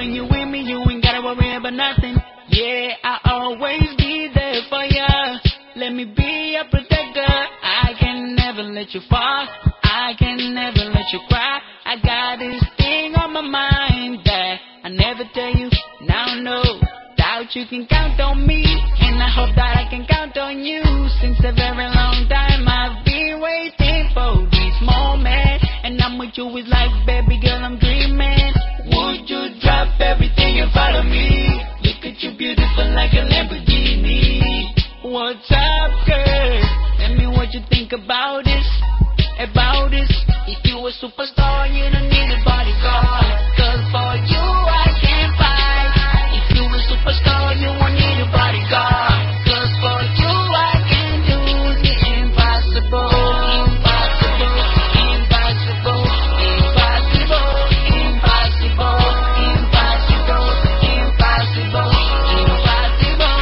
when you with me, you ain't gotta worry about nothing. Yeah, I'll always be there for ya. Let me be your protector. I can never let you fall. I can never let you cry. I got this thing on my mind that I never tell you. Now no doubt you can count on me, and I hope that I can count on you. Since a very long time I've been waiting for this moment, and I'm with you. It's like, baby girl, I'm dreaming. Would you drop everything and follow me? Look at you, beautiful like a Lamborghini. What's up, girl? Tell me what you think about this. If you a superstar, you don't need a bodyguard. 'Cause for you I can fight. If you a superstar, you won't need a bodyguard. 'Cause for you I can do the impossible. Impossible, impossible, impossible, impossible, impossible, impossible, impossible.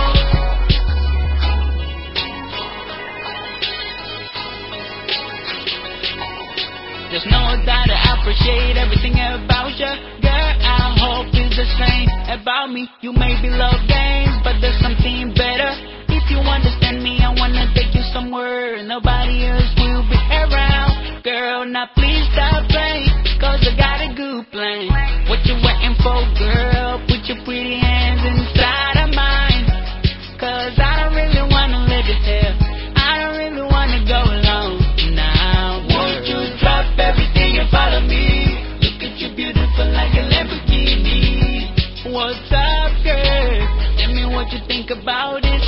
There's no doubt I appreciate everything about you. Girl, I hope it's the same about me. You may be love games, but there's something better. If you understand me, I wanna take you somewhere nobody else will be around. Girl, now please stop playing, 'cause I got a good plan. What you waiting for, girl? Put your pretty hands inside of mine. 'Cause I don't really wanna live it here. I don't really wanna go alone now. Would you drop everything and follow me? Look at you, beautiful like a Lamborghini. What's up, girl? Tell me what you think about this.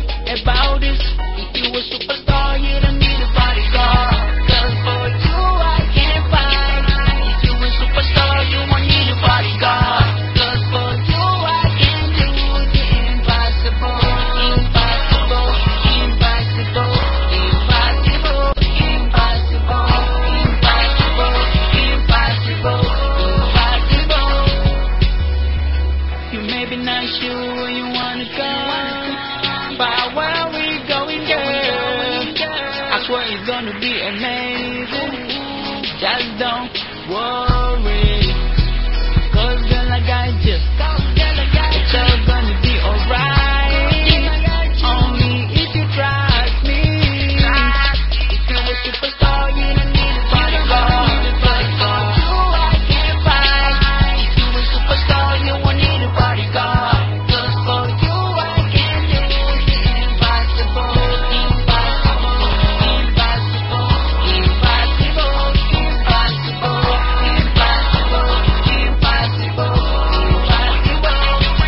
If you a superstar, you don't need a bodyguard. 'Cause for you I can fight. If you a superstar, you won't need a bodyguard. 'Cause for you I can do the impossible. Impossible, impossible, impossible, impossible, impossible, impossible, impossible. You may be not sure where you wanna go, but where we going, girl, I swear it's gonna be amazing. Just don't worry, 'cause girl, I got you. It's all gonna be alright, only if you trust me. If you're a superstar, you don't need a bodyguard. But for you I can fight. If you're a superstar, you won't need a bodyguard. 'Cause for you I can do the impossible. Impossible, impossible, impossible, impossible, impossible, impossible, impossible.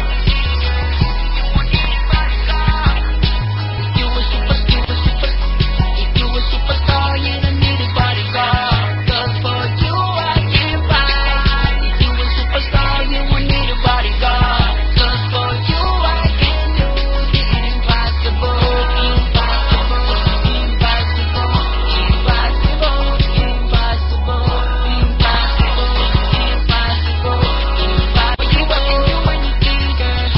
If you a superstar, you don't need a bodyguard. 'Cause for you I can fight. If you a superstar, you won't need a bodyguard. 'Cause for you I can do the impossible. Impossible, impossible, impossible, impossible, impossible, impossible, you anything, girl.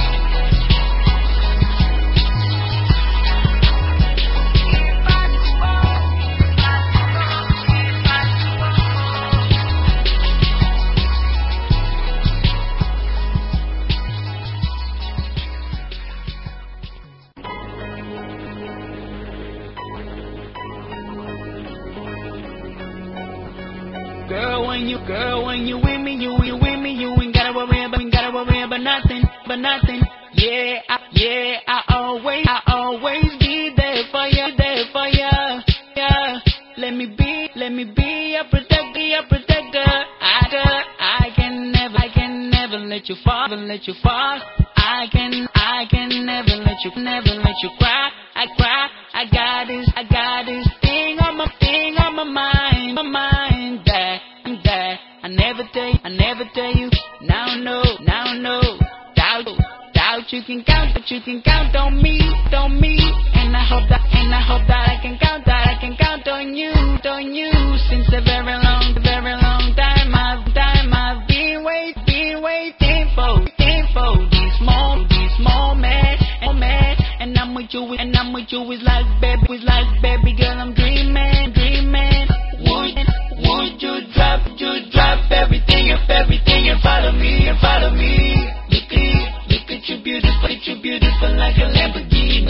Girl, when you with me, you ain't gotta worry about nothing. Yeah, I always be there for ya. Yeah. Let me be your protector. I can never let you fall. I can never let you cry. I got this thing on my mind that I never tell you. Now no doubt you can count on me, and I hope that I can count on you. Since a very long time I've been waiting for this moment, and I'm with you. It's like, baby girl, I'm dreaming. Would you drop everything and follow me? you beautiful like a Lamborghini,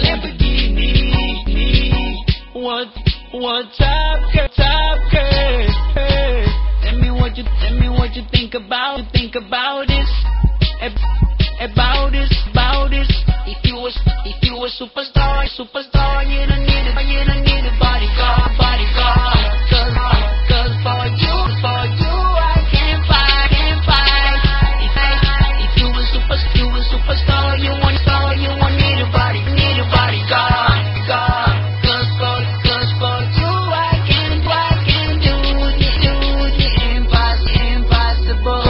What's up, girl? Hey, tell me what you think about this, about this. If you a superstar, you don't need a bodyguard. Cause for you I can't fight. If you a superstar, you won't need a bodyguard. Cause for you I can do the impossible.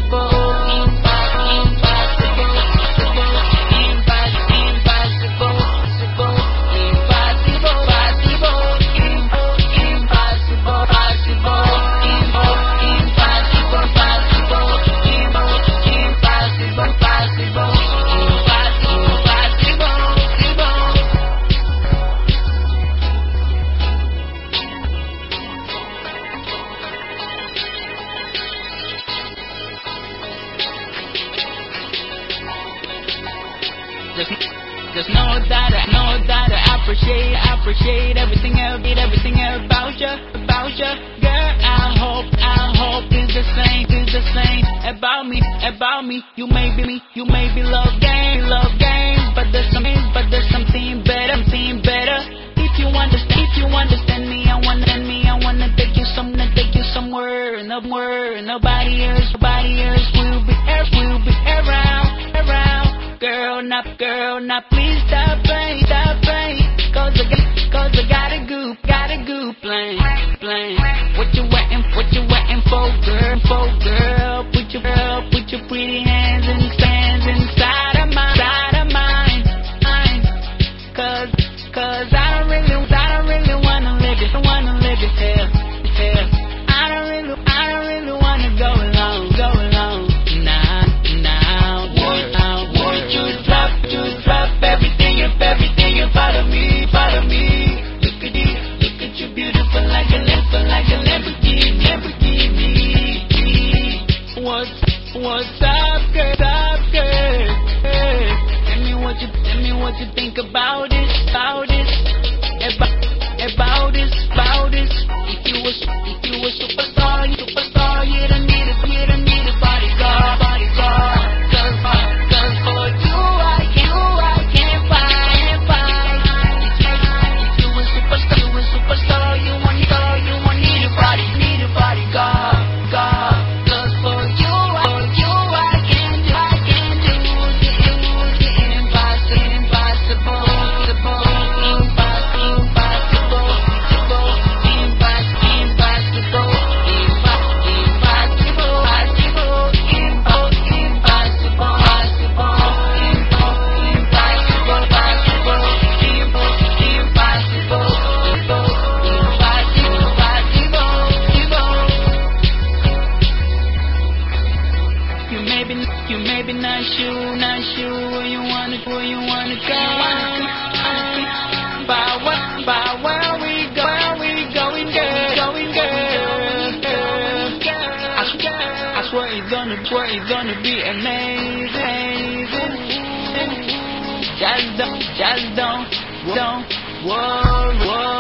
Just know that I appreciate everything about you, girl. I hope it's the same about me. You may be love games, but there's something better. If you understand me, I wanna take you somewhere, nobody else will be around. Girl, now please stop playing. Cause I got a good plan. What you waiting for, girl? Put your pretty hands inside of mine. Cause I don't really wanna live it here. I don't really wanna go alone. Drop everything and follow me. Look at you beautiful like a Lamborghini. What's up, girl? Hey, tell me what you think about this, about this. If you a superstar, you don't need a bodyguard. Cause for you I can't fight. If you a superstar, you won't need a bodyguard. Cause for you I can do the impossible. You maybe not sure where you wanna go. But where we going, girl? I swear it's gonna be amazing. Just don't worry.